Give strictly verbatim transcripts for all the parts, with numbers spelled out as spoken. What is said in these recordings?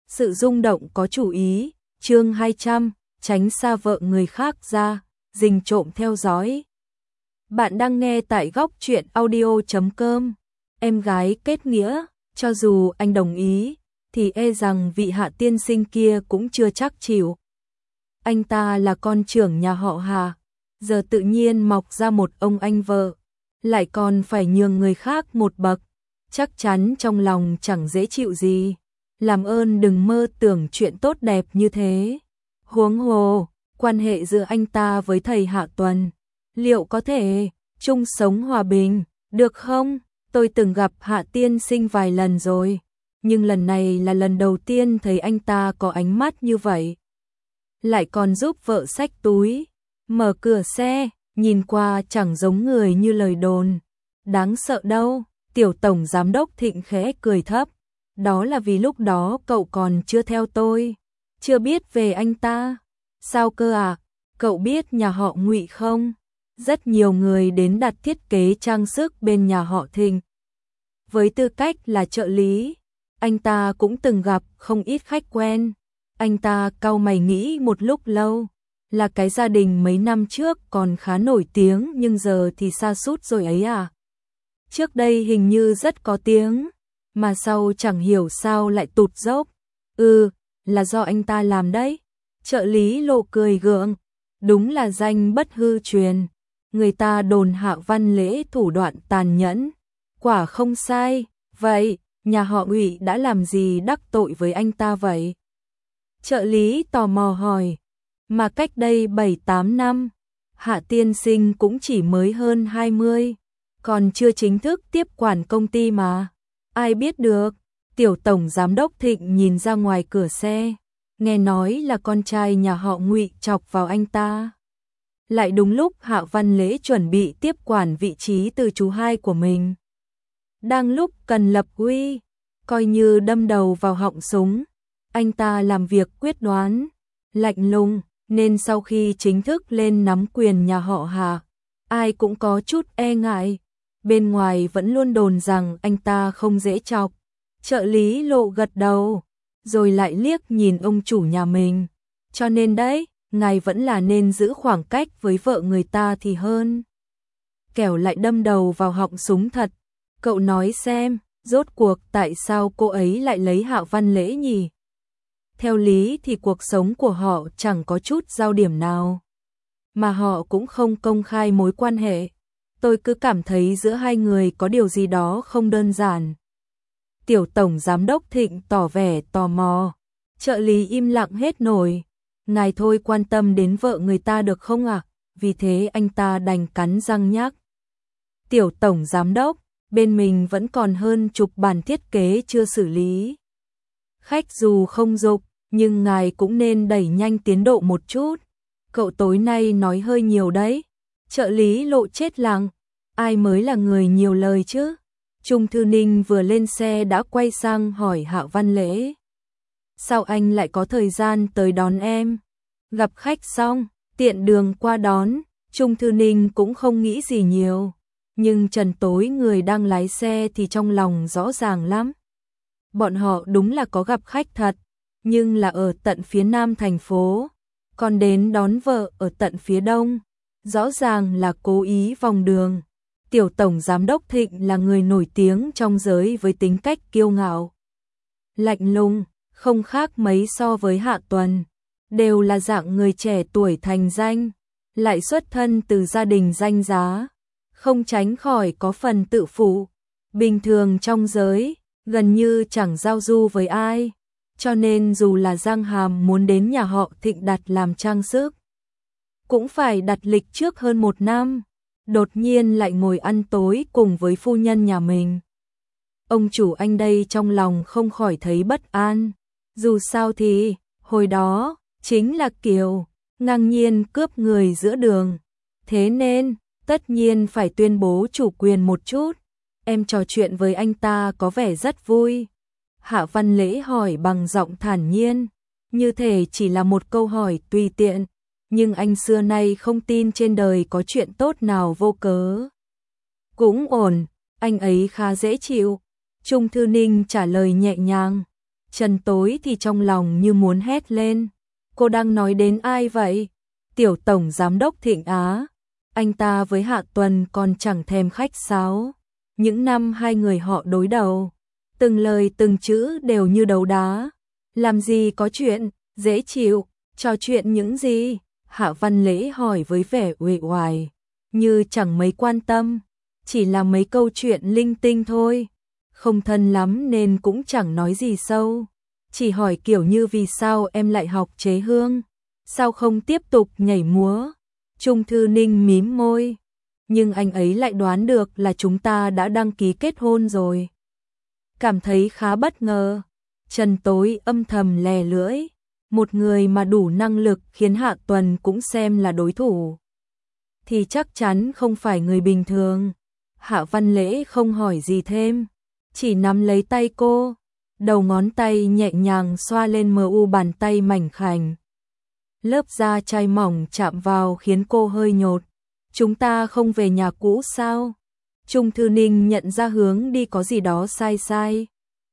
Sự rung động có chủ ý, chương hai trăm, tránh xa vợ người khác ra, rình trộm theo dõi. Bạn đang nghe tại góc truyện audio chấm com. Em gái kết nghĩa, cho dù anh đồng ý, thì e rằng vị Hạ tiên sinh kia cũng chưa chắc chịu. Anh ta là con trưởng nhà họ Hà, giờ tự nhiên mọc ra một ông anh vợ, lại còn phải nhường người khác một bậc, chắc chắn trong lòng chẳng dễ chịu gì. Làm ơn đừng mơ tưởng chuyện tốt đẹp như thế. Huống hồ, quan hệ giữa anh ta với thầy Hạ Tuần, liệu có thể chung sống hòa bình, được không? Tôi từng gặp Hạ tiên sinh vài lần rồi, nhưng lần này là lần đầu tiên thấy anh ta có ánh mắt như vậy. Lại còn giúp vợ xách túi, mở cửa xe, nhìn qua chẳng giống người như lời đồn. Đáng sợ đâu, tiểu tổng giám đốc Thịnh khẽ cười thấp. Đó là vì lúc đó cậu còn chưa theo tôi, chưa biết về anh ta. Sao cơ à? Cậu biết nhà họ Ngụy không? Rất nhiều người đến đặt thiết kế trang sức bên nhà họ Thịnh. Với tư cách là trợ lý, anh ta cũng từng gặp không ít khách quen. Anh ta cau mày nghĩ một lúc lâu, là cái gia đình mấy năm trước còn khá nổi tiếng nhưng giờ thì sa sút rồi ấy à? Trước đây hình như rất có tiếng, mà sau chẳng hiểu sao lại tụt dốc. Ừ, là do anh ta làm đấy. Trợ lý Lộ cười gượng, đúng là danh bất hư truyền. Người ta đồn Hạ Văn Lễ thủ đoạn tàn nhẫn, quả không sai. Vậy, nhà họ Ngụy đã làm gì đắc tội với anh ta vậy? Trợ lý tò mò hỏi. Mà cách đây bảy tám năm, Hạ tiên sinh cũng chỉ mới hơn hai mươi, còn chưa chính thức tiếp quản công ty mà. Ai biết được, tiểu tổng giám đốc Thịnh nhìn ra ngoài cửa xe, nghe nói là con trai nhà họ Ngụy chọc vào anh ta. Lại đúng lúc Hạ Văn Lễ chuẩn bị tiếp quản vị trí từ chú hai của mình. Đang lúc cần lập uy, coi như đâm đầu vào họng súng. Anh ta làm việc quyết đoán, lạnh lùng, nên sau khi chính thức lên nắm quyền nhà họ Hà, ai cũng có chút e ngại. Bên ngoài vẫn luôn đồn rằng anh ta không dễ chọc. Trợ lý Lộ gật đầu, rồi lại liếc nhìn ông chủ nhà mình. Cho nên đấy, ngài vẫn là nên giữ khoảng cách với vợ người ta thì hơn. Kẻo lại đâm đầu vào họng súng thật. Cậu nói xem, rốt cuộc tại sao cô ấy lại lấy Hạ Văn Lễ nhỉ? Theo lý thì cuộc sống của họ chẳng có chút giao điểm nào, mà họ cũng không công khai mối quan hệ. Tôi cứ cảm thấy giữa hai người có điều gì đó không đơn giản. Tiểu tổng giám đốc Thịnh tỏ vẻ tò mò. Trợ lý im lặng hết nổi. Ngài thôi quan tâm đến vợ người ta được không ạ? À? Vì thế anh ta đành cắn răng nhắc. Tiểu tổng giám đốc, bên mình vẫn còn hơn chục bản thiết kế chưa xử lý. Khách dù không dục, nhưng ngài cũng nên đẩy nhanh tiến độ một chút. Cậu tối nay nói hơi nhiều đấy. Trợ lý Lộ chết lặng, ai mới là người nhiều lời chứ? Trung Thư Ninh vừa lên xe đã quay sang hỏi Hạ Văn Lễ. Sao anh lại có thời gian tới đón em? Gặp khách xong, tiện đường qua đón, Trung Thư Ninh cũng không nghĩ gì nhiều. Nhưng Trần Tối người đang lái xe thì trong lòng rõ ràng lắm. Bọn họ đúng là có gặp khách thật, nhưng là ở tận phía nam thành phố, còn đến đón vợ ở tận phía đông. Rõ ràng là cố ý vòng đường. Tiểu tổng giám đốc Thịnh là người nổi tiếng trong giới với tính cách kiêu ngạo, lạnh lùng, không khác mấy so với Hạ Tuần. Đều là dạng người trẻ tuổi thành danh, lại xuất thân từ gia đình danh giá, không tránh khỏi có phần tự phụ. Bình thường trong giới, gần như chẳng giao du với ai. Cho nên dù là Giang Hàm muốn đến nhà họ Thịnh đặt làm trang sức, cũng phải đặt lịch trước hơn một năm. Đột nhiên lại ngồi ăn tối cùng với phu nhân nhà mình. Ông chủ anh đây trong lòng không khỏi thấy bất an. Dù sao thì, hồi đó, chính là Kiều, ngang nhiên cướp người giữa đường. Thế nên, tất nhiên phải tuyên bố chủ quyền một chút. Em trò chuyện với anh ta có vẻ rất vui. Hạ Văn Lễ hỏi bằng giọng thản nhiên, như thể chỉ là một câu hỏi tùy tiện. Nhưng anh xưa nay không tin trên đời có chuyện tốt nào vô cớ. Cũng ổn, anh ấy khá dễ chịu. Trung Thư Ninh trả lời nhẹ nhàng. Trần Tối thì trong lòng như muốn hét lên. Cô đang nói đến ai vậy? Tiểu tổng giám đốc Thịnh Á. Anh ta với Hạ Tuần còn chẳng thèm khách sáo. Những năm hai người họ đối đầu, từng lời từng chữ đều như đấu đá. Làm gì có chuyện, dễ chịu, trò chuyện những gì? Hạ Văn Lễ hỏi với vẻ uể oải, như chẳng mấy quan tâm, chỉ là mấy câu chuyện linh tinh thôi. Không thân lắm nên cũng chẳng nói gì sâu, chỉ hỏi kiểu như vì sao em lại học chế hương, sao không tiếp tục nhảy múa. Trung Thư Ninh mím môi, nhưng anh ấy lại đoán được là chúng ta đã đăng ký kết hôn rồi. Cảm thấy khá bất ngờ, Trần Tối âm thầm lè lưỡi, một người mà đủ năng lực khiến Hạ Tuần cũng xem là đối thủ, thì chắc chắn không phải người bình thường. Hạ Văn Lễ không hỏi gì thêm, chỉ nắm lấy tay cô, đầu ngón tay nhẹ nhàng xoa lên mờ u bàn tay mảnh khảnh. Lớp da chai mỏng chạm vào khiến cô hơi nhột. Chúng ta không về nhà cũ sao? Trung Thư Ninh nhận ra hướng đi có gì đó sai sai.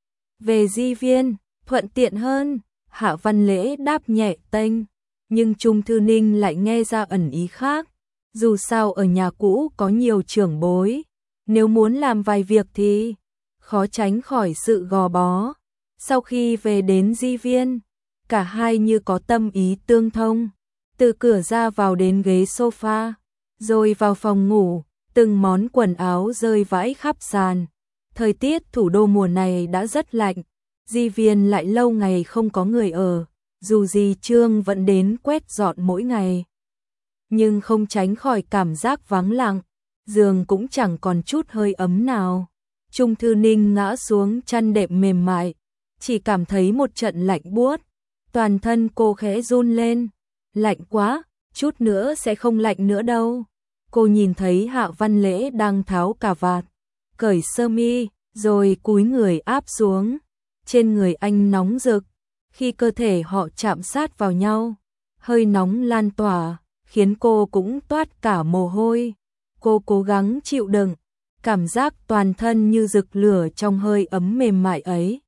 Về Di Viên, thuận tiện hơn. Hạ Văn Lễ đáp nhẹ tênh, nhưng Trung Thư Ninh lại nghe ra ẩn ý khác. Dù sao ở nhà cũ có nhiều trưởng bối, nếu muốn làm vài việc thì khó tránh khỏi sự gò bó. Sau khi về đến Di Viên, cả hai như có tâm ý tương thông, từ cửa ra vào đến ghế sofa, rồi vào phòng ngủ, từng món quần áo rơi vãi khắp sàn. Thời tiết thủ đô mùa này đã rất lạnh, Di Viên lại lâu ngày không có người ở, dù gì Trương vẫn đến quét dọn mỗi ngày, nhưng không tránh khỏi cảm giác vắng lặng, giường cũng chẳng còn chút hơi ấm nào. Trung Thư Ninh ngã xuống chăn đệm mềm mại, chỉ cảm thấy một trận lạnh buốt, toàn thân cô khẽ run lên. Lạnh quá, chút nữa sẽ không lạnh nữa đâu. Cô nhìn thấy Hạ Văn Lễ đang tháo cà vạt, cởi sơ mi, rồi cúi người áp xuống. Trên người anh nóng rực, khi cơ thể họ chạm sát vào nhau, hơi nóng lan tỏa, khiến cô cũng toát cả mồ hôi. Cô cố gắng chịu đựng, cảm giác toàn thân như rực lửa trong hơi ấm mềm mại ấy.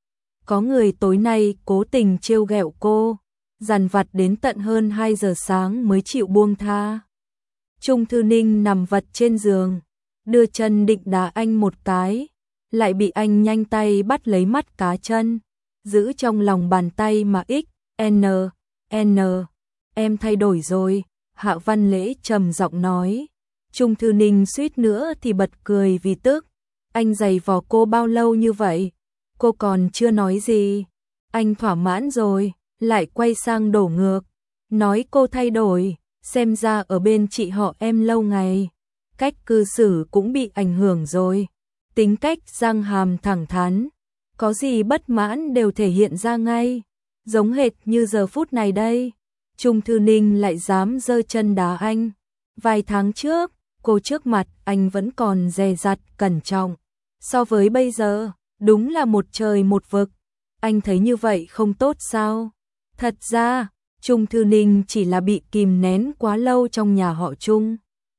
Có người tối nay cố tình trêu ghẹo cô, dằn vặt đến tận hơn hai giờ sáng mới chịu buông tha. Trung Thư Ninh nằm vật trên giường, đưa chân định đá anh một cái, lại bị anh nhanh tay bắt lấy mắt cá chân, giữ trong lòng bàn tay mà ích, n, n, em thay đổi rồi, Hạ Văn Lễ trầm giọng nói. Trung Thư Ninh suýt nữa thì bật cười vì tức, anh giày vò cô bao lâu như vậy? Cô còn chưa nói gì, anh thỏa mãn rồi, lại quay sang đổ ngược, nói cô thay đổi, xem ra ở bên chị họ em lâu ngày, cách cư xử cũng bị ảnh hưởng rồi, tính cách răng hàm thẳng thắn, có gì bất mãn đều thể hiện ra ngay, giống hệt như giờ phút này đây. Trung Thư Ninh lại dám giơ chân đá anh. Vài tháng trước, cô trước mặt anh vẫn còn dè dặt cẩn trọng, so với bây giờ, đúng là một trời một vực. Anh thấy như vậy không tốt sao? Thật ra, Trung Thư Ninh chỉ là bị kìm nén quá lâu trong nhà họ Trung.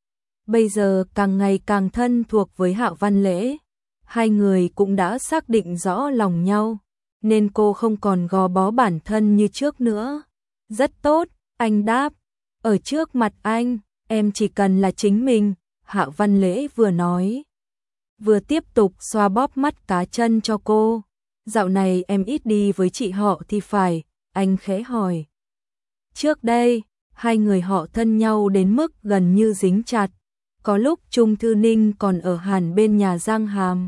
Bây giờ càng ngày càng thân thuộc với Hạ Văn Lễ, hai người cũng đã xác định rõ lòng nhau, nên cô không còn gò bó bản thân như trước nữa. Rất tốt, anh đáp, ở trước mặt anh, em chỉ cần là chính mình, Hạ Văn Lễ vừa nói, vừa tiếp tục xoa bóp mắt cá chân cho cô. Dạo này em ít đi với chị họ thì phải, anh khẽ hỏi. Trước đây, hai người họ thân nhau đến mức gần như dính chặt, có lúc Trung Thư Ninh còn ở hẳn bên nhà Giang Hàm.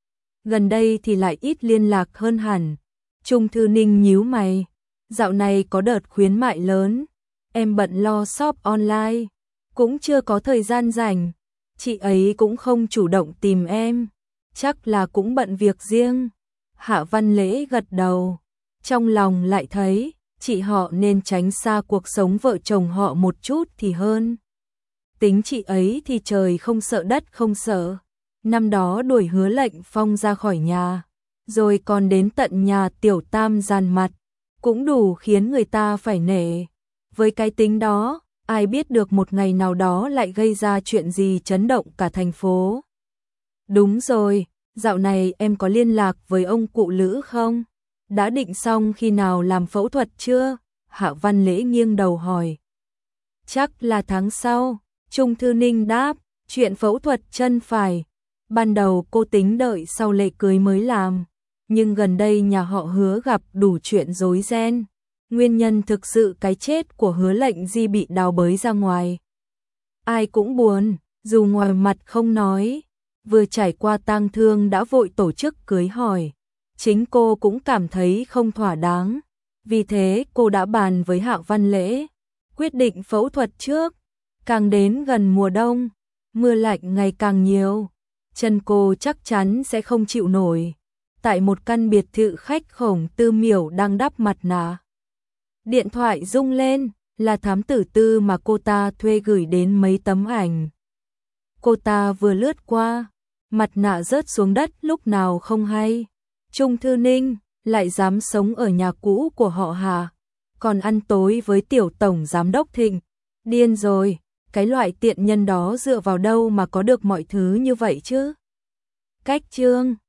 Gần đây thì lại ít liên lạc hơn hẳn. Trung Thư Ninh nhíu mày, dạo này có đợt khuyến mại lớn, em bận lo shop online, cũng chưa có thời gian rảnh. Chị ấy cũng không chủ động tìm em, chắc là cũng bận việc riêng. Hạ Văn Lễ gật đầu, trong lòng lại thấy chị họ nên tránh xa cuộc sống vợ chồng họ một chút thì hơn. Tính chị ấy thì trời không sợ đất không sợ, năm đó đuổi Hứa Lệnh Phong ra khỏi nhà, rồi còn đến tận nhà Tiểu Tam dàn mặt, cũng đủ khiến người ta phải nể. Với cái tính đó, ai biết được một ngày nào đó lại gây ra chuyện gì chấn động cả thành phố. Đúng rồi, dạo này em có liên lạc với ông cụ Lữ không? đã định xong khi nào làm phẫu thuật chưa? Hạ Văn Lễ nghiêng đầu hỏi. Chắc là tháng sau, Trung Thư Ninh đáp, chuyện phẫu thuật chân phải. Ban đầu cô tính đợi sau lễ cưới mới làm, nhưng gần đây nhà họ Hứa gặp đủ chuyện rối ren. Nguyên nhân thực sự cái chết của Hứa Lệnh Di bị đào bới ra ngoài. Ai cũng buồn, dù ngoài mặt không nói, vừa trải qua tang thương đã vội tổ chức cưới hỏi. Chính cô cũng cảm thấy không thỏa đáng, vì thế cô đã bàn với Hạ Văn Lễ, quyết định phẫu thuật trước. Càng đến gần mùa đông, mưa lạnh ngày càng nhiều, chân cô chắc chắn sẽ không chịu nổi. Tại một căn biệt thự khách Khổng Tư Miểu đang đắp mặt nạ. Điện thoại rung lên, là thám tử Tư mà cô ta thuê gửi đến mấy tấm ảnh. Cô ta vừa lướt qua, mặt nạ rớt xuống đất lúc nào không hay. Trung Thư Ninh lại dám sống ở nhà cũ của họ Hà, còn ăn tối với tiểu tổng giám đốc Thịnh. Điên rồi, cái loại tiện nhân đó dựa vào đâu mà có được mọi thứ như vậy chứ? Cách chương